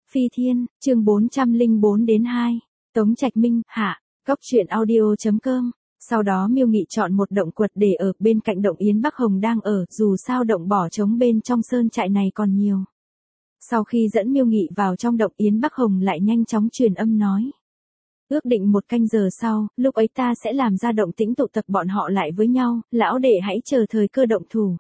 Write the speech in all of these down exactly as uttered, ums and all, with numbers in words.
Phi Thiên, chương bốn trăm lẻ bốn đến hai. Tống Trạch Minh, hạ, Cóc truyện audio chấm com. Sau đó Miêu Nghị chọn một động quật để ở bên cạnh động Yến Bắc Hồng đang ở, dù sao động bỏ trống bên trong sơn trại này còn nhiều. Sau khi dẫn Miêu Nghị vào trong động, Yến Bắc Hồng lại nhanh chóng truyền âm nói. Ước định một canh giờ sau, lúc ấy ta sẽ làm ra động tĩnh tụ tập bọn họ lại với nhau, lão đệ hãy chờ thời cơ động thủ.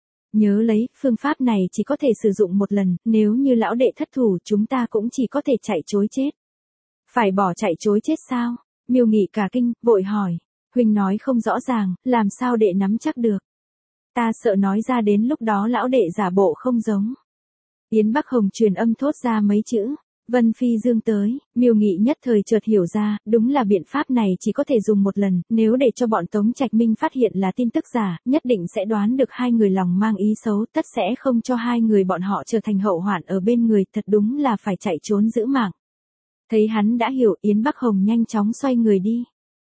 Nhớ lấy, phương pháp này chỉ có thể sử dụng một lần, nếu như lão đệ thất thủ chúng ta cũng chỉ có thể chạy trối chết. Phải bỏ chạy trối chết sao? Miêu Nghị cả kinh, vội hỏi. Huynh nói không rõ ràng, làm sao đệ nắm chắc được? Ta sợ nói ra đến lúc đó lão đệ giả bộ không giống. Yến Bắc Hồng truyền âm thốt ra mấy chữ. Vân Phi Dương tới, Miêu Nghị nhất thời chợt hiểu ra, đúng là biện pháp này chỉ có thể dùng một lần, nếu để cho bọn Tống Trạch Minh phát hiện là tin tức giả, nhất định sẽ đoán được hai người lòng mang ý xấu, tất sẽ không cho hai người bọn họ trở thành hậu hoạn ở bên người, thật đúng là phải chạy trốn giữ mạng. Thấy hắn đã hiểu, Yến Bắc Hồng nhanh chóng xoay người đi.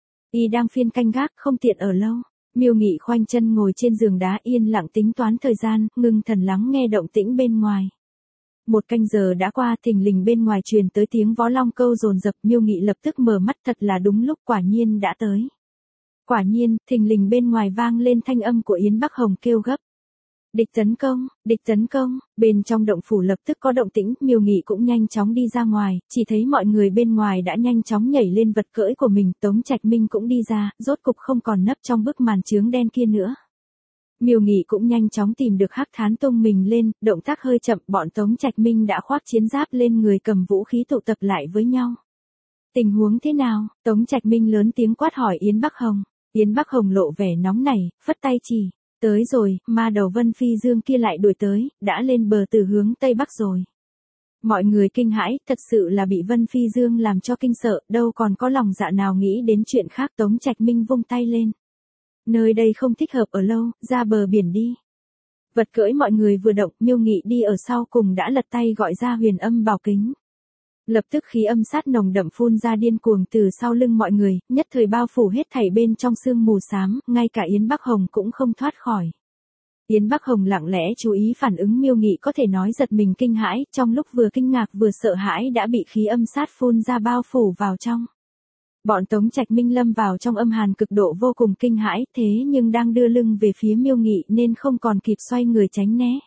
Y đang phiên canh gác, không tiện ở lâu. Miêu Nghị khoanh chân ngồi trên giường đá yên lặng tính toán thời gian, ngưng thần lắng nghe động tĩnh bên ngoài. Một canh giờ đã qua, thình lình bên ngoài truyền tới tiếng vó long câu dồn dập, Miêu Nghị lập tức mở mắt, thật là đúng lúc, quả nhiên đã tới. Quả nhiên, thình lình bên ngoài vang lên thanh âm của Yến Bắc Hồng kêu gấp. Địch tấn công, địch tấn công, bên trong động phủ lập tức có động tĩnh, Miêu Nghị cũng nhanh chóng đi ra ngoài, chỉ thấy mọi người bên ngoài đã nhanh chóng nhảy lên vật cưỡi của mình, Tống Trạch Minh cũng đi ra, rốt cục không còn nấp trong bức màn chướng đen kia nữa. Miêu Nghị cũng nhanh chóng tìm được Hắc Thán tung mình lên, động tác hơi chậm, bọn Tống Trạch Minh đã khoác chiến giáp lên người, cầm vũ khí tụ tập lại với nhau. Tình huống thế nào? Tống Trạch Minh lớn tiếng quát hỏi Yến Bắc Hồng. Yến Bắc Hồng lộ vẻ nóng nảy, phất tay chỉ. Tới rồi, ma đầu Vân Phi Dương kia lại đuổi tới, đã lên bờ từ hướng Tây Bắc rồi. Mọi người kinh hãi, thật sự là bị Vân Phi Dương làm cho kinh sợ, đâu còn có lòng dạ nào nghĩ đến chuyện khác. Tống Trạch Minh vung tay lên. Nơi đây không thích hợp ở lâu, ra bờ biển đi. Vật cưỡi mọi người vừa động, Miêu Nghị đi ở sau cùng đã lật tay gọi ra huyền âm bảo kính. Lập tức khí âm sát nồng đậm phun ra điên cuồng từ sau lưng mọi người, nhất thời bao phủ hết thảy bên trong sương mù xám, ngay cả Yến Bắc Hồng cũng không thoát khỏi. Yến Bắc Hồng lặng lẽ chú ý phản ứng Miêu Nghị, có thể nói giật mình kinh hãi, trong lúc vừa kinh ngạc vừa sợ hãi đã bị khí âm sát phun ra bao phủ vào trong. Bọn Tống Trạch Minh lâm vào trong âm hàn cực độ vô cùng kinh hãi, thế nhưng đang đưa lưng về phía Miêu Nghị nên không còn kịp xoay người tránh né.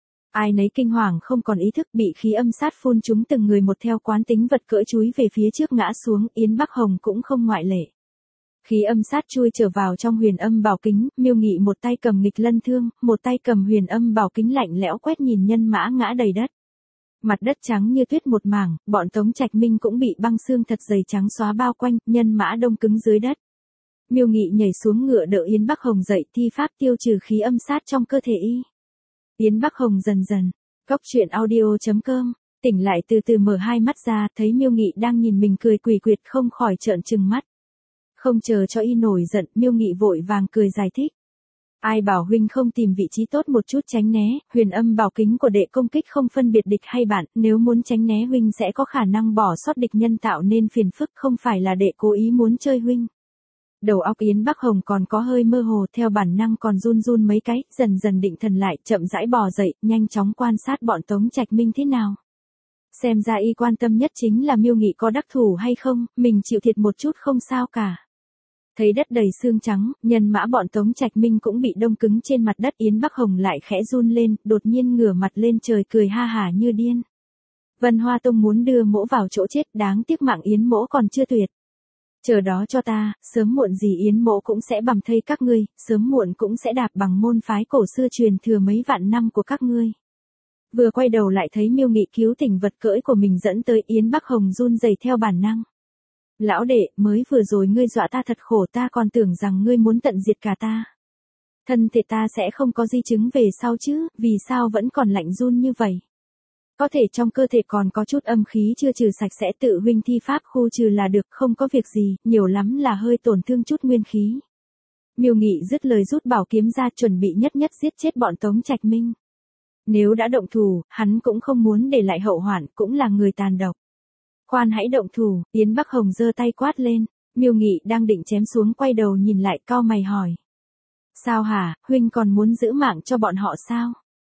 Ai nấy kinh hoàng không còn ý thức, bị khí âm sát phun chúng từng người một, theo quán tính vật cưỡi chúi về phía trước ngã xuống, Yến Bắc Hồng cũng không ngoại lệ. Khí âm sát chui trở vào trong huyền âm bảo kính, Miêu Nghị một tay cầm nghịch lân thương, một tay cầm huyền âm bảo kính lạnh lẽo quét nhìn nhân mã ngã đầy đất. Mặt đất trắng như tuyết một mảng, bọn Tống Trạch Minh cũng bị băng xương thật dày trắng xóa bao quanh, nhân mã đông cứng dưới đất. Miêu Nghị nhảy xuống ngựa đỡ Yến Bắc Hồng dậy, thi pháp tiêu trừ khí âm sát trong cơ thể y. Yến Bắc Hồng dần dần, Cóc truyện audio chấm com, tỉnh lại từ từ mở hai mắt ra, thấy Miêu Nghị đang nhìn mình cười quỷ quyệt, không khỏi trợn trừng mắt. Không chờ cho y nổi giận, Miêu Nghị vội vàng cười giải thích. Ai bảo huynh không tìm vị trí tốt một chút tránh né, huyền âm bảo kính của đệ công kích không phân biệt địch hay bạn, nếu muốn tránh né huynh sẽ có khả năng bỏ sót địch nhân tạo nên phiền phức, không phải là đệ cố ý muốn chơi huynh. Đầu óc Yến Bắc Hồng còn có hơi mơ hồ, theo bản năng còn run run mấy cái, dần dần định thần lại, chậm rãi bò dậy, nhanh chóng quan sát bọn Tống Trạch Minh thế nào. Xem ra y quan tâm nhất chính là Miêu Nghị có đắc thủ hay không, mình chịu thiệt một chút không sao cả. Thấy đất đầy xương trắng, nhân mã bọn Tống Trạch Minh cũng bị đông cứng trên mặt đất, Yến Bắc Hồng lại khẽ run lên, đột nhiên ngửa mặt lên trời cười ha hả như điên. Vân Hoa Tông muốn đưa mỗ vào chỗ chết, đáng tiếc mạng Yến mỗ còn chưa tuyệt. Chờ đó cho ta, sớm muộn gì Yến mỗ cũng sẽ bầm thây các ngươi, sớm muộn cũng sẽ đạp bằng môn phái cổ xưa truyền thừa mấy vạn năm của các ngươi. Vừa quay đầu lại thấy Miêu Nghị cứu tỉnh vật cưỡi của mình dẫn tới, Yến Bắc Hồng run rẩy theo bản năng. Lão đệ, mới vừa rồi ngươi dọa ta thật khổ, ta còn tưởng rằng ngươi muốn tận diệt cả ta. Thân thể ta sẽ không có di chứng về sau chứ, vì sao vẫn còn lạnh run như vậy? Có thể trong cơ thể còn có chút âm khí chưa trừ sạch, sẽ tự huynh thi pháp khu trừ là được, không có việc gì, nhiều lắm là hơi tổn thương chút nguyên khí. Miêu Nghị dứt lời rút bảo kiếm ra, chuẩn bị nhất nhất giết chết bọn Tống Trạch Minh. Nếu đã động thủ, hắn cũng không muốn để lại hậu hoạn, cũng là người tàn độc. Khoan hãy động thủ, Yến Bắc Hồng giơ tay quát lên, Miêu Nghị đang định chém xuống quay đầu nhìn lại, cau mày hỏi. Sao hả, huynh còn muốn giữ mạng cho bọn họ sao?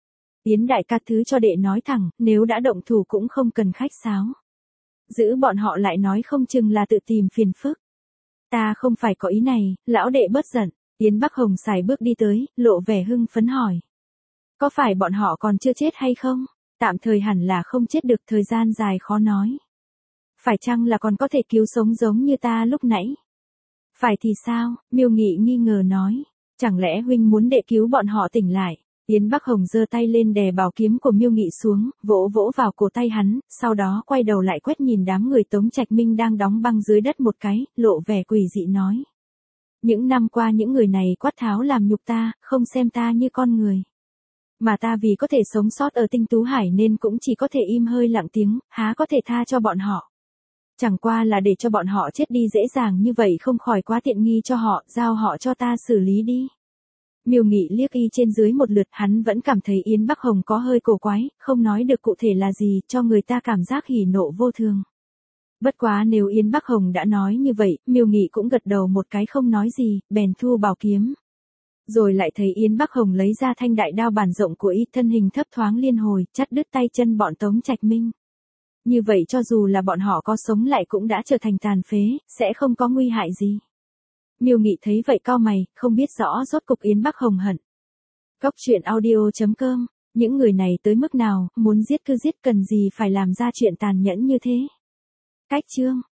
Yến đại ca thứ cho đệ nói thẳng, nếu đã động thủ cũng không cần khách sáo. Giữ bọn họ lại nói không chừng là tự tìm phiền phức. Ta không phải có ý này, lão đệ bớt giận. Yến Bắc Hồng xài bước đi tới, lộ vẻ hưng phấn hỏi. Có phải bọn họ còn chưa chết hay không? Tạm thời hẳn là không chết được, thời gian dài khó nói. Phải chăng là còn có thể cứu sống giống như ta lúc nãy? Phải thì sao? Miêu Nghị nghi ngờ nói. Chẳng lẽ huynh muốn đệ cứu bọn họ tỉnh lại? Yến Bắc Hồng giơ tay lên đè bảo kiếm của Miêu Nghị xuống, vỗ vỗ vào cổ tay hắn, sau đó quay đầu lại quét nhìn đám người Tống Trạch Minh đang đóng băng dưới đất một cái, lộ vẻ quỷ dị nói. Những năm qua những người này quát tháo làm nhục ta, không xem ta như con người. Mà ta vì có thể sống sót ở Tinh Tú Hải nên cũng chỉ có thể im hơi lặng tiếng, há có thể tha cho bọn họ. Chẳng qua là để cho bọn họ chết đi dễ dàng như vậy không khỏi quá tiện nghi cho họ, giao họ cho ta xử lý đi. Miêu Nghị liếc y trên dưới một lượt, hắn vẫn cảm thấy Yến Bắc Hồng có hơi cổ quái, không nói được cụ thể là gì, cho người ta cảm giác hỉ nộ vô thường. Bất quá nếu Yến Bắc Hồng đã nói như vậy, Miêu Nghị cũng gật đầu một cái không nói gì, bèn thu bảo kiếm. Rồi lại thấy Yến Bắc Hồng lấy ra thanh đại đao bản rộng của y, thân hình thấp thoáng liên hồi, chặt đứt tay chân bọn Tống Trạch Minh. Như vậy cho dù là bọn họ có sống lại cũng đã trở thành tàn phế, sẽ không có nguy hại gì. Miêu Nghị thấy vậy cau mày, không biết rõ rốt cục Yến Bắc Hồng hận. Cốc truyện audio chấm com, những người này tới mức nào, muốn giết cứ giết, cần gì phải làm ra chuyện tàn nhẫn như thế. Cách chương